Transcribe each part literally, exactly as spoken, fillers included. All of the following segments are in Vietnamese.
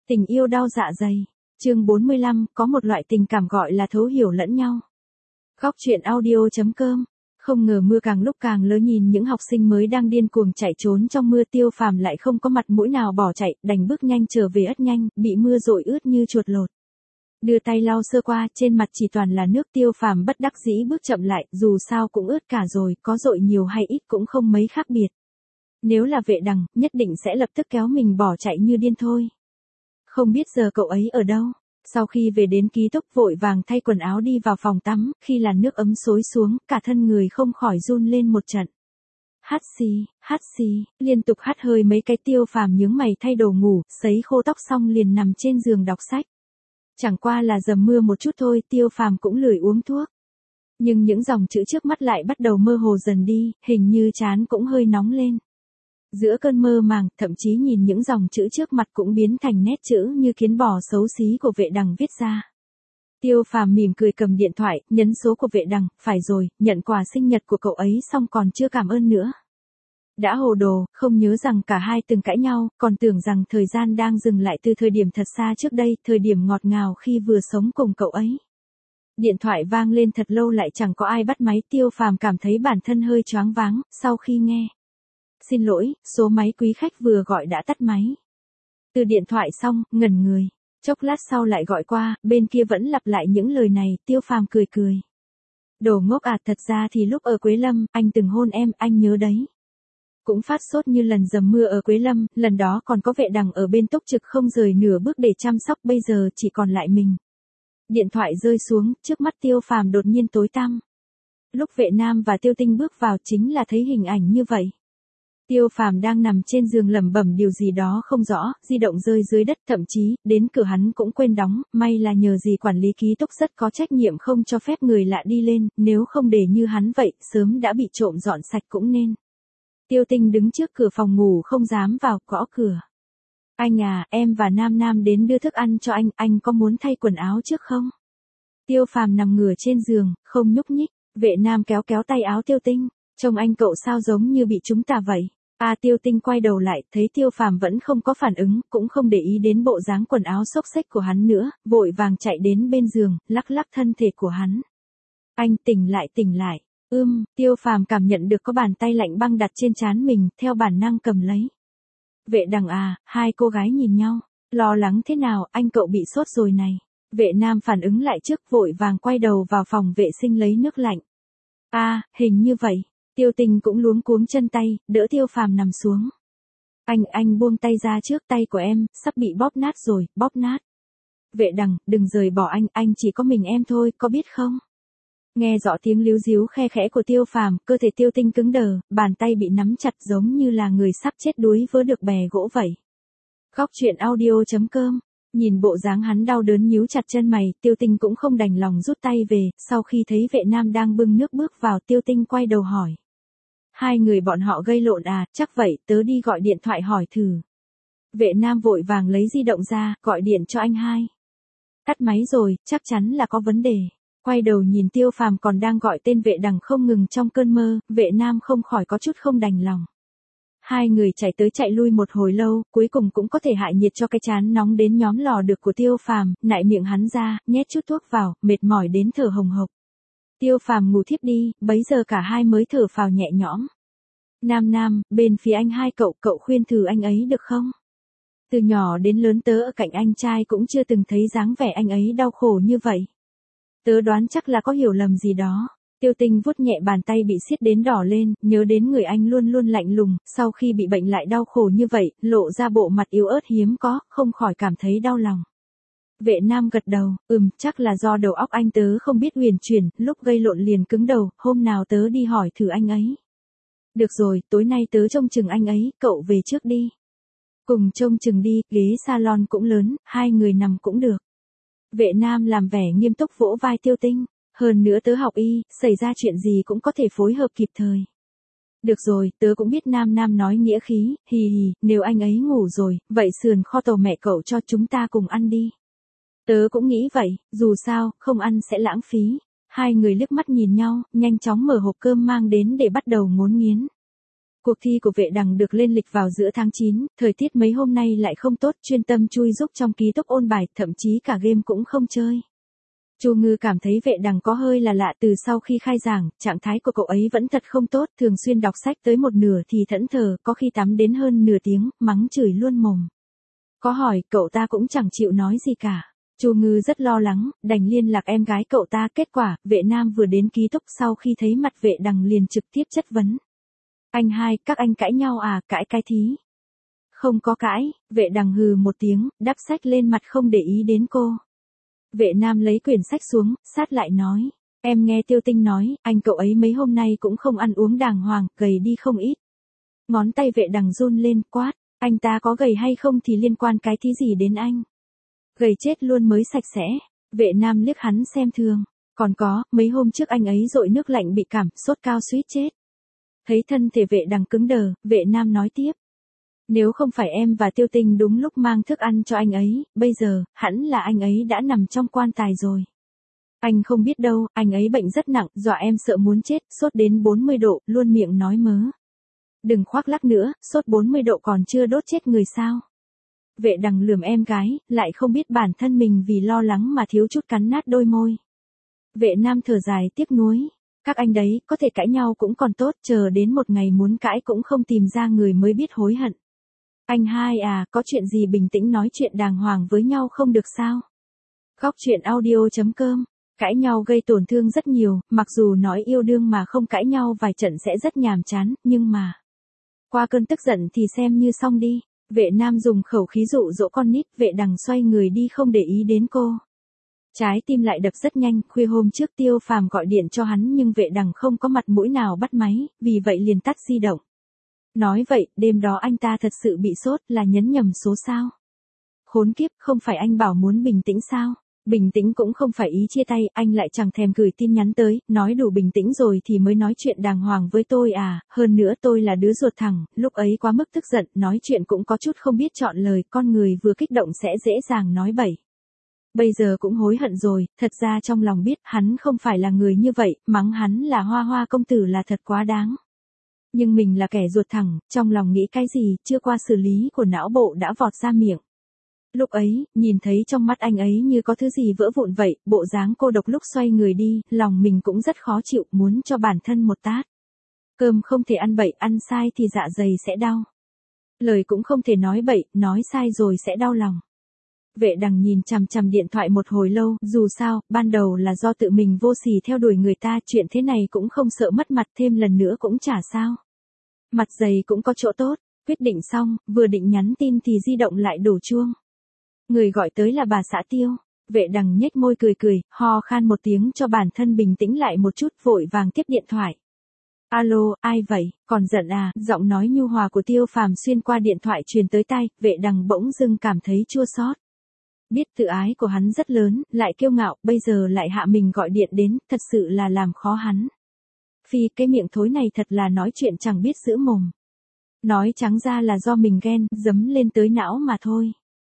Tình yêu đau dạ dày. Chương bốn mươi lăm, có một loại tình cảm gọi là thấu hiểu lẫn nhau. Góc truyện audio chấm com. Không ngờ mưa càng lúc càng lớn, nhìn những học sinh mới đang điên cuồng chạy trốn trong mưa, Tiêu Phàm lại không có mặt mũi nào bỏ chạy, đành bước nhanh trở về ất nhanh, bị mưa dội ướt như chuột lột. Đưa tay lau sơ qua, trên mặt chỉ toàn là nước. Tiêu Phàm bất đắc dĩ bước chậm lại, dù sao cũng ướt cả rồi, có dội nhiều hay ít cũng không mấy khác biệt. Nếu là Vệ Đằng, nhất định sẽ lập tức kéo mình bỏ chạy như điên thôi. Không biết giờ cậu ấy ở đâu. Sau khi về đến ký túc, vội vàng thay quần áo đi vào phòng tắm, khi làn nước ấm xối xuống, cả thân người không khỏi run lên một trận. Hắt xì, hắt xì, liên tục hắt hơi mấy cái. Tiêu Phàm nhướng mày thay đồ ngủ, sấy khô tóc xong liền nằm trên giường đọc sách. Chẳng qua là dầm mưa một chút thôi, Tiêu Phàm cũng lười uống thuốc. Nhưng những dòng chữ trước mắt lại bắt đầu mơ hồ dần đi, hình như trán cũng hơi nóng lên. Giữa cơn mơ màng, thậm chí nhìn những dòng chữ trước mặt cũng biến thành nét chữ như kiến bò xấu xí của Vệ Đằng viết ra. Tiêu Phàm mỉm cười cầm điện thoại, nhấn số của Vệ Đằng, phải rồi, nhận quà sinh nhật của cậu ấy xong còn chưa cảm ơn nữa. Đã hồ đồ, không nhớ rằng cả hai từng cãi nhau, còn tưởng rằng thời gian đang dừng lại từ thời điểm thật xa trước đây, thời điểm ngọt ngào khi vừa sống cùng cậu ấy. Điện thoại vang lên thật lâu lại chẳng có ai bắt máy. Tiêu Phàm cảm thấy bản thân hơi choáng váng, sau khi nghe. Xin lỗi, số máy quý khách vừa gọi đã tắt máy. Từ điện thoại xong, ngẩn người. Chốc lát sau lại gọi qua, bên kia vẫn lặp lại những lời này. Tiêu Phàm cười cười. Đồ ngốc à, thật ra thì lúc ở Quế Lâm, anh từng hôn em, anh nhớ đấy. Cũng phát sốt như lần dầm mưa ở Quế Lâm, lần đó còn có Vệ Đằng ở bên túc trực không rời nửa bước để chăm sóc, bây giờ chỉ còn lại mình. Điện thoại rơi xuống, trước mắt Tiêu Phàm đột nhiên tối tăm. Lúc Vệ Nam và Tiêu Tinh bước vào chính là thấy hình ảnh như vậy. Tiêu Phàm đang nằm trên giường lẩm bẩm điều gì đó không rõ, di động rơi dưới đất, thậm chí, đến cửa hắn cũng quên đóng, may là nhờ gì quản lý ký túc rất có trách nhiệm không cho phép người lạ đi lên, nếu không để như hắn vậy, sớm đã bị trộm dọn sạch cũng nên. Tiêu Tinh đứng trước cửa phòng ngủ không dám vào, gõ cửa. Anh à, em và Nam Nam đến đưa thức ăn cho anh, anh có muốn thay quần áo trước không? Tiêu Phàm nằm ngửa trên giường, không nhúc nhích. Vệ Nam kéo kéo tay áo Tiêu Tinh, trông anh cậu sao giống như bị chúng ta vậy. À, Tiêu Tinh quay đầu lại, thấy Tiêu Phàm vẫn không có phản ứng, cũng không để ý đến bộ dáng quần áo xốc xếch của hắn nữa, vội vàng chạy đến bên giường, lắc lắc thân thể của hắn. Anh tỉnh lại, tỉnh lại. Ưm, Tiêu Phàm cảm nhận được có bàn tay lạnh băng đặt trên trán mình, theo bản năng cầm lấy. Vệ Đằng à, hai cô gái nhìn nhau, lo lắng thế nào, anh cậu bị sốt rồi này. Vệ Nam phản ứng lại trước, vội vàng quay đầu vào phòng vệ sinh lấy nước lạnh. À, hình như vậy. Tiêu Tinh cũng luống cuống chân tay, đỡ Tiêu Phàm nằm xuống. Anh, anh buông tay ra trước, tay của em, sắp bị bóp nát rồi, bóp nát. Vệ Đằng, đừng rời bỏ anh, anh chỉ có mình em thôi, có biết không? Nghe rõ tiếng líu ríu khe khẽ của Tiêu Phàm, cơ thể Tiêu Tinh cứng đờ, bàn tay bị nắm chặt giống như là người sắp chết đuối vớ được bè gỗ vậy. Góc truyện audio chấm com. Nhìn bộ dáng hắn đau đớn nhíu chặt chân mày, Tiêu Tinh cũng không đành lòng rút tay về, sau khi thấy Vệ Nam đang bưng nước bước vào, Tiêu Tinh quay đầu hỏi. Hai người bọn họ gây lộn à, chắc vậy, tớ đi gọi điện thoại hỏi thử. Vệ Nam vội vàng lấy di động ra, gọi điện cho anh hai. Tắt máy rồi, chắc chắn là có vấn đề. Quay đầu nhìn Tiêu Phàm còn đang gọi tên Vệ Đằng không ngừng trong cơn mơ, Vệ Nam không khỏi có chút không đành lòng. Hai người chạy tới chạy lui một hồi lâu, cuối cùng cũng có thể hạ nhiệt cho cái trán nóng đến nhóm lò được của Tiêu Phàm, nại miệng hắn ra, nhét chút thuốc vào, mệt mỏi đến thở hồng hộc. Tiêu Phàm ngủ thiếp đi, bấy giờ cả hai mới thở phào nhẹ nhõm. Nam Nam, bên phía anh hai cậu, cậu khuyên thử anh ấy được không? Từ nhỏ đến lớn tớ ở cạnh anh trai cũng chưa từng thấy dáng vẻ anh ấy đau khổ như vậy. Tớ đoán chắc là có hiểu lầm gì đó. Tiêu Tinh vuốt nhẹ bàn tay bị siết đến đỏ lên, nhớ đến người anh luôn luôn lạnh lùng, sau khi bị bệnh lại đau khổ như vậy, lộ ra bộ mặt yếu ớt hiếm có, không khỏi cảm thấy đau lòng. Vệ Nam gật đầu, ừm, chắc là do đầu óc anh tớ không biết huyền chuyển, lúc gây lộn liền cứng đầu, hôm nào tớ đi hỏi thử anh ấy. Được rồi, tối nay tớ trông chừng anh ấy, cậu về trước đi. Cùng trông chừng đi, ghế salon cũng lớn, hai người nằm cũng được. Vệ Nam làm vẻ nghiêm túc vỗ vai Tiêu Tinh, hơn nữa tớ học y, xảy ra chuyện gì cũng có thể phối hợp kịp thời. Được rồi, tớ cũng biết Nam Nam nói nghĩa khí, hì hì, nếu anh ấy ngủ rồi, vậy sườn kho tàu mẹ cậu cho chúng ta cùng ăn đi. Tớ cũng nghĩ vậy, dù sao, không ăn sẽ lãng phí. Hai người liếc mắt nhìn nhau, nhanh chóng mở hộp cơm mang đến để bắt đầu ngốn nghiến. Cuộc thi của vệ đằng được lên lịch vào giữa tháng chín, thời tiết mấy hôm nay lại không tốt, chuyên tâm chui giúp trong ký túc ôn bài, thậm chí cả game cũng không chơi. Chu Ngư cảm thấy vệ đằng có hơi là lạ, từ sau khi khai giảng, trạng thái của cậu ấy vẫn thật không tốt, thường xuyên đọc sách tới một nửa thì thẫn thờ, có khi tắm đến hơn nửa tiếng, mắng chửi luôn mồm. Có hỏi, cậu ta cũng chẳng chịu nói gì cả. Chu Ngư rất lo lắng, đành liên lạc em gái cậu ta, kết quả, vệ nam vừa đến ký túc sau khi thấy mặt vệ đằng liền trực tiếp chất vấn. Anh hai, các anh cãi nhau à, cãi cái thí. Không có cãi, vệ đằng hừ một tiếng, đắp sách lên mặt không để ý đến cô. Vệ nam lấy quyển sách xuống, sát lại nói. Em nghe Tiêu Tinh nói, anh cậu ấy mấy hôm nay cũng không ăn uống đàng hoàng, gầy đi không ít. Ngón tay vệ đằng run lên, quát. Anh ta có gầy hay không thì liên quan cái thí gì đến anh. Gầy chết luôn mới sạch sẽ. Vệ nam liếc hắn xem thường. Còn có, mấy hôm trước anh ấy dội nước lạnh bị cảm, sốt cao suýt chết. Thấy thân thể vệ đằng cứng đờ, vệ nam nói tiếp. Nếu không phải em và Tiêu Tinh đúng lúc mang thức ăn cho anh ấy, bây giờ, hẳn là anh ấy đã nằm trong quan tài rồi. Anh không biết đâu, anh ấy bệnh rất nặng, dọa em sợ muốn chết, sốt đến bốn mươi độ, luôn miệng nói mớ. Đừng khoác lác nữa, sốt bốn mươi độ còn chưa đốt chết người sao. Vệ đằng lườm em gái, lại không biết bản thân mình vì lo lắng mà thiếu chút cắn nát đôi môi. Vệ nam thở dài tiếc nuối. Các anh đấy, có thể cãi nhau cũng còn tốt, chờ đến một ngày muốn cãi cũng không tìm ra người mới biết hối hận. Anh hai à, có chuyện gì bình tĩnh nói chuyện đàng hoàng với nhau không được sao? Góc truyện audio chấm com. Cãi nhau gây tổn thương rất nhiều, mặc dù nói yêu đương mà không cãi nhau vài trận sẽ rất nhàm chán, nhưng mà qua cơn tức giận thì xem như xong đi. Vệ nam dùng khẩu khí dụ dỗ con nít, vệ đằng xoay người đi không để ý đến cô. Trái tim lại đập rất nhanh, khuya hôm trước Tiêu Phàm gọi điện cho hắn nhưng vệ đằng không có mặt mũi nào bắt máy, vì vậy liền tắt di động. Nói vậy, đêm đó anh ta thật sự bị sốt, là nhấn nhầm số sao? Khốn kiếp, không phải anh bảo muốn bình tĩnh sao? Bình tĩnh cũng không phải ý chia tay, anh lại chẳng thèm gửi tin nhắn tới, nói đủ bình tĩnh rồi thì mới nói chuyện đàng hoàng với tôi à, hơn nữa tôi là đứa ruột thẳng, lúc ấy quá mức tức giận, nói chuyện cũng có chút không biết chọn lời, con người vừa kích động sẽ dễ dàng nói bậy. Bây giờ cũng hối hận rồi, thật ra trong lòng biết hắn không phải là người như vậy, mắng hắn là hoa hoa công tử là thật quá đáng. Nhưng mình là kẻ ruột thẳng, trong lòng nghĩ cái gì, chưa qua xử lý của não bộ đã vọt ra miệng. Lúc ấy, nhìn thấy trong mắt anh ấy như có thứ gì vỡ vụn vậy, bộ dáng cô độc lúc xoay người đi, lòng mình cũng rất khó chịu, muốn cho bản thân một tát. Cơm không thể ăn bậy, ăn sai thì dạ dày sẽ đau. Lời cũng không thể nói bậy, nói sai rồi sẽ đau lòng. Vệ đằng nhìn chằm chằm điện thoại một hồi lâu, dù sao, ban đầu là do tự mình vô sỉ theo đuổi người ta, chuyện thế này cũng không sợ mất mặt, thêm lần nữa cũng chả sao. Mặt dày cũng có chỗ tốt, quyết định xong, vừa định nhắn tin thì di động lại đổ chuông. Người gọi tới là bà xã Tiêu. Vệ đằng nhếch môi cười cười, ho khan một tiếng cho bản thân bình tĩnh lại một chút, vội vàng tiếp điện thoại. Alo, ai vậy, còn giận à? Giọng nói nhu hòa của Tiêu Phàm xuyên qua điện thoại truyền tới tai, vệ đằng bỗng dưng cảm thấy chua xót. Biết tự ái của hắn rất lớn, lại kiêu ngạo, bây giờ lại hạ mình gọi điện đến, thật sự là làm khó hắn. Phi, cái miệng thối này thật là nói chuyện chẳng biết giữ mồm. Nói trắng ra là do mình ghen, dấm lên tới não mà thôi.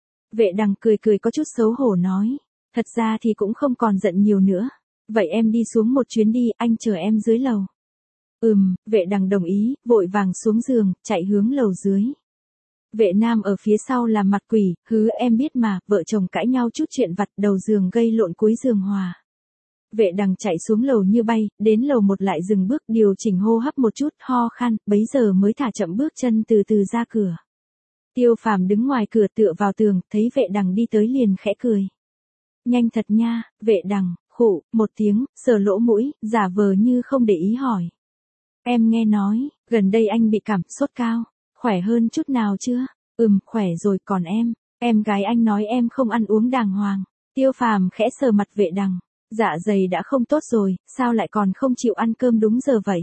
Vệ đằng cười cười có chút xấu hổ nói. Thật ra thì cũng không còn giận nhiều nữa. Vậy em đi xuống một chuyến đi, anh chờ em dưới lầu. Ừm, vệ đằng đồng ý, vội vàng xuống giường, chạy hướng lầu dưới. Vệ nam ở phía sau làm mặt quỷ, hứ em biết mà, vợ chồng cãi nhau chút chuyện vặt, đầu giường gây lộn cuối giường hòa. Vệ đằng chạy xuống lầu như bay, đến lầu một lại dừng bước, điều chỉnh hô hấp một chút, ho khan, bấy giờ mới thả chậm bước chân từ từ ra cửa. Tiêu Phàm đứng ngoài cửa tựa vào tường, thấy vệ đằng đi tới liền khẽ cười. Nhanh thật nha, vệ đằng, khụ, một tiếng, sờ lỗ mũi, giả vờ như không để ý hỏi. Em nghe nói, gần đây anh bị cảm, sốt cao, khỏe hơn chút nào chưa? Ừm, khỏe rồi, còn em, em gái anh nói em không ăn uống đàng hoàng. Tiêu Phàm khẽ sờ mặt vệ đằng, dạ dày đã không tốt rồi, sao lại còn không chịu ăn cơm đúng giờ vậy?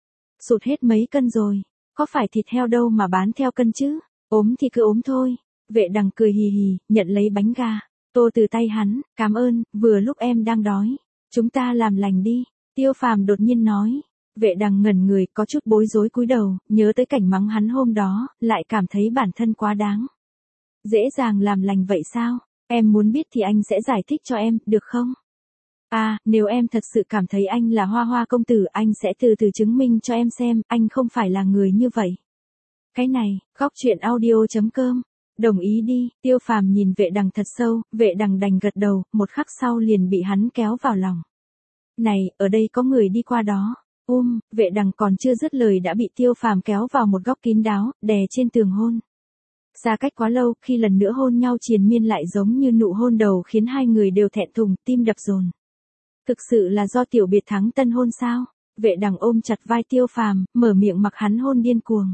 Sụt hết mấy cân rồi, có phải thịt heo đâu mà bán theo cân chứ? Ốm thì cứ ốm thôi. Vệ đằng cười hì hì, nhận lấy bánh gà. Tô từ tay hắn, cảm ơn, vừa lúc em đang đói. Chúng ta làm lành đi. Tiêu Phàm đột nhiên nói. Vệ đằng ngẩn người, có chút bối rối cúi đầu, nhớ tới cảnh mắng hắn hôm đó, lại cảm thấy bản thân quá đáng. Dễ dàng làm lành vậy sao? Em muốn biết thì anh sẽ giải thích cho em, được không? À, nếu em thật sự cảm thấy anh là Hoa Hoa công tử, anh sẽ từ từ chứng minh cho em xem, anh không phải là người như vậy. Cái này, góc chuyện audio chấm com. Đồng ý đi, Tiêu Phàm nhìn Vệ Đằng thật sâu, Vệ Đằng đành gật đầu, một khắc sau liền bị hắn kéo vào lòng. Này, ở đây có người đi qua đó. Um, Vệ Đằng còn chưa dứt lời đã bị Tiêu Phàm kéo vào một góc kín đáo, đè trên tường hôn. Xa cách quá lâu, khi lần nữa hôn nhau triền miên lại giống như nụ hôn đầu khiến hai người đều thẹn thùng, tim đập dồn. Thực sự là do tiểu biệt thắng tân hôn sao? Vệ Đằng ôm chặt vai Tiêu Phàm, mở miệng mặc hắn hôn điên cuồng.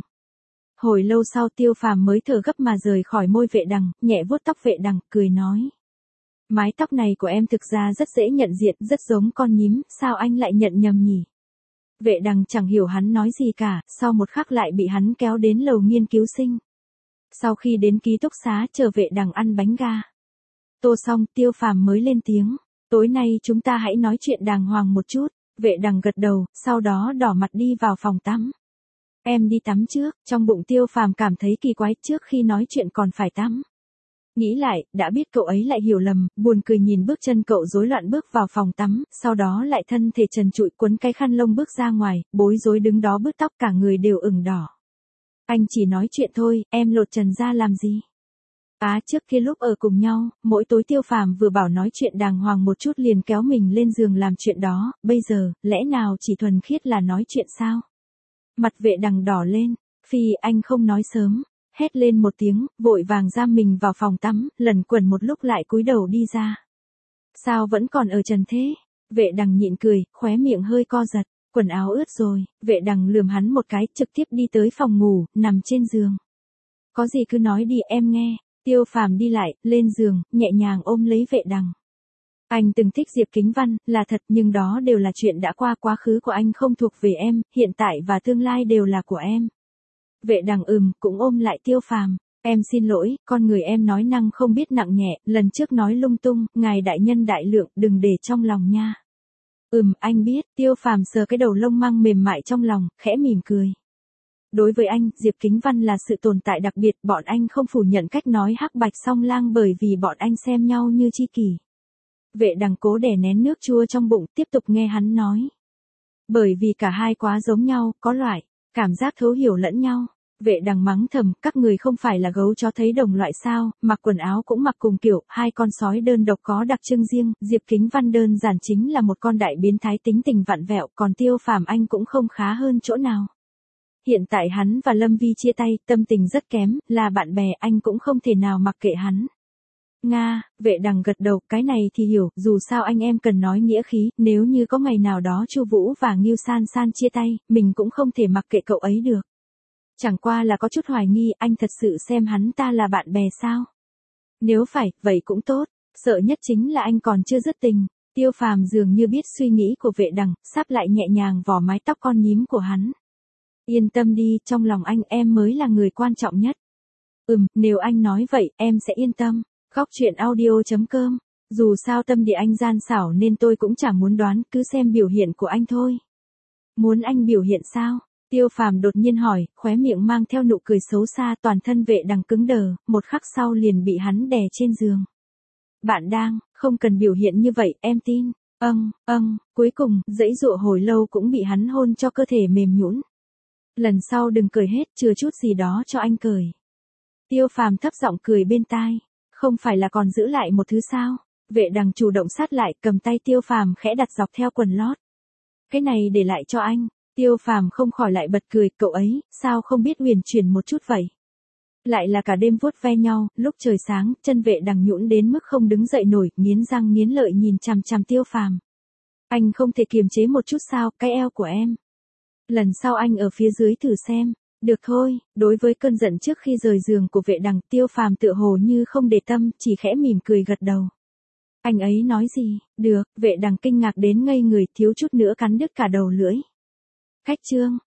Hồi lâu sau Tiêu Phàm mới thở gấp mà rời khỏi môi Vệ Đằng, nhẹ vuốt tóc Vệ Đằng, cười nói. Mái tóc này của em thực ra rất dễ nhận diện, rất giống con nhím, sao anh lại nhận nhầm nhỉ? Vệ Đằng chẳng hiểu hắn nói gì cả, sau một khắc lại bị hắn kéo đến lầu nghiên cứu sinh. Sau khi đến ký túc xá chờ Vệ Đằng ăn bánh ga. Tô xong, Tiêu Phàm mới lên tiếng. Tối nay chúng ta hãy nói chuyện đàng hoàng một chút. Vệ Đằng gật đầu, sau đó đỏ mặt đi vào phòng tắm. Em đi tắm trước, trong bụng Tiêu Phàm cảm thấy kỳ quái, trước khi nói chuyện còn phải tắm. Nghĩ lại, đã biết cậu ấy lại hiểu lầm, buồn cười nhìn bước chân cậu rối loạn bước vào phòng tắm, sau đó lại thân thể trần trụi quấn cái khăn lông bước ra ngoài, bối rối đứng đó bứt tóc cả người đều ửng đỏ. Anh chỉ nói chuyện thôi, em lột trần ra làm gì? Á, trước kia lúc ở cùng nhau, mỗi tối Tiêu Phàm vừa bảo nói chuyện đàng hoàng một chút liền kéo mình lên giường làm chuyện đó, bây giờ, lẽ nào chỉ thuần khiết là nói chuyện sao? Mặt Vệ Đằng đỏ lên, Phi anh không nói sớm, hét lên một tiếng, vội vàng giam mình vào phòng tắm, lần quần một lúc lại cúi đầu đi ra. Sao vẫn còn ở trần thế? Vệ Đằng nhịn cười, khóe miệng hơi co giật, quần áo ướt rồi, Vệ Đằng lườm hắn một cái, trực tiếp đi tới phòng ngủ, nằm trên giường. Có gì cứ nói đi em nghe. Tiêu Phàm đi lại, lên giường, nhẹ nhàng ôm lấy Vệ Đằng. Anh từng thích Diệp Kính Văn, là thật, nhưng đó đều là chuyện đã qua, quá khứ của anh không thuộc về em, hiện tại và tương lai đều là của em. Vệ Đằng ừm, cũng ôm lại Tiêu Phàm. Em xin lỗi, con người em nói năng không biết nặng nhẹ, lần trước nói lung tung, ngài đại nhân đại lượng, đừng để trong lòng nha. Ừm, anh biết, Tiêu Phàm sờ cái đầu lông măng mềm mại trong lòng, khẽ mỉm cười. Đối với anh, Diệp Kính Văn là sự tồn tại đặc biệt, bọn anh không phủ nhận cách nói hắc bạch song lang bởi vì bọn anh xem nhau như tri kỷ. Vệ Đằng cố đè nén nước chua trong bụng, tiếp tục nghe hắn nói. Bởi vì cả hai quá giống nhau, có loại cảm giác thấu hiểu lẫn nhau. Vệ Đằng mắng thầm, các người không phải là gấu chó thấy đồng loại sao, mặc quần áo cũng mặc cùng kiểu, hai con sói đơn độc có đặc trưng riêng, Diệp Kính Văn đơn giản chính là một con đại biến thái tính tình vặn vẹo, còn Tiêu Phàm anh cũng không khá hơn chỗ nào. Hiện tại hắn và Lâm Vi chia tay, tâm tình rất kém, là bạn bè, anh cũng không thể nào mặc kệ hắn. Nga, Vệ Đằng gật đầu, cái này thì hiểu, dù sao anh em cần nói nghĩa khí, nếu như có ngày nào đó Chu Vũ và Ngưu San San chia tay, mình cũng không thể mặc kệ cậu ấy được. Chẳng qua là có chút hoài nghi, anh thật sự xem hắn ta là bạn bè sao? Nếu phải, vậy cũng tốt, sợ nhất chính là anh còn chưa dứt tình. Tiêu Phàm dường như biết suy nghĩ của Vệ Đằng, sáp lại nhẹ nhàng vò mái tóc con nhím của hắn. Yên tâm đi, trong lòng anh em mới là người quan trọng nhất. Ừm, nếu anh nói vậy, em sẽ yên tâm. Góc chuyện audio chấm com. Dù sao tâm địa anh gian xảo nên tôi cũng chẳng muốn đoán, cứ xem biểu hiện của anh thôi. Muốn anh biểu hiện sao? Tiêu Phàm đột nhiên hỏi, khóe miệng mang theo nụ cười xấu xa, toàn thân Vệ Đằng cứng đờ, một khắc sau liền bị hắn đè trên giường. Bạn đang, không cần biểu hiện như vậy, em tin. Âng, âng, cuối cùng, dãy dụa hồi lâu cũng bị hắn hôn cho cơ thể mềm nhũn. Lần sau đừng cười hết, chừa chút gì đó cho anh cười. Tiêu Phàm thấp giọng cười bên tai. Không phải là còn giữ lại một thứ sao? Vệ Đằng chủ động sát lại, cầm tay Tiêu Phàm khẽ đặt dọc theo quần lót. Cái này để lại cho anh. Tiêu Phàm không khỏi lại bật cười, cậu ấy, sao không biết huyền chuyển một chút vậy? Lại là cả đêm vuốt ve nhau, lúc trời sáng, chân Vệ Đằng nhũn đến mức không đứng dậy nổi, nghiến răng nghiến lợi nhìn chằm chằm Tiêu Phàm. Anh không thể kiềm chế một chút sao, cái eo của em. Lần sau anh ở phía dưới thử xem. Được thôi, đối với cơn giận trước khi rời giường của Vệ Đằng, Tiêu Phàm tựa hồ như không để tâm, chỉ khẽ mỉm cười gật đầu. Anh ấy nói gì? Được, Vệ Đằng kinh ngạc đến ngây người, thiếu chút nữa cắn đứt cả đầu lưỡi. Cách chương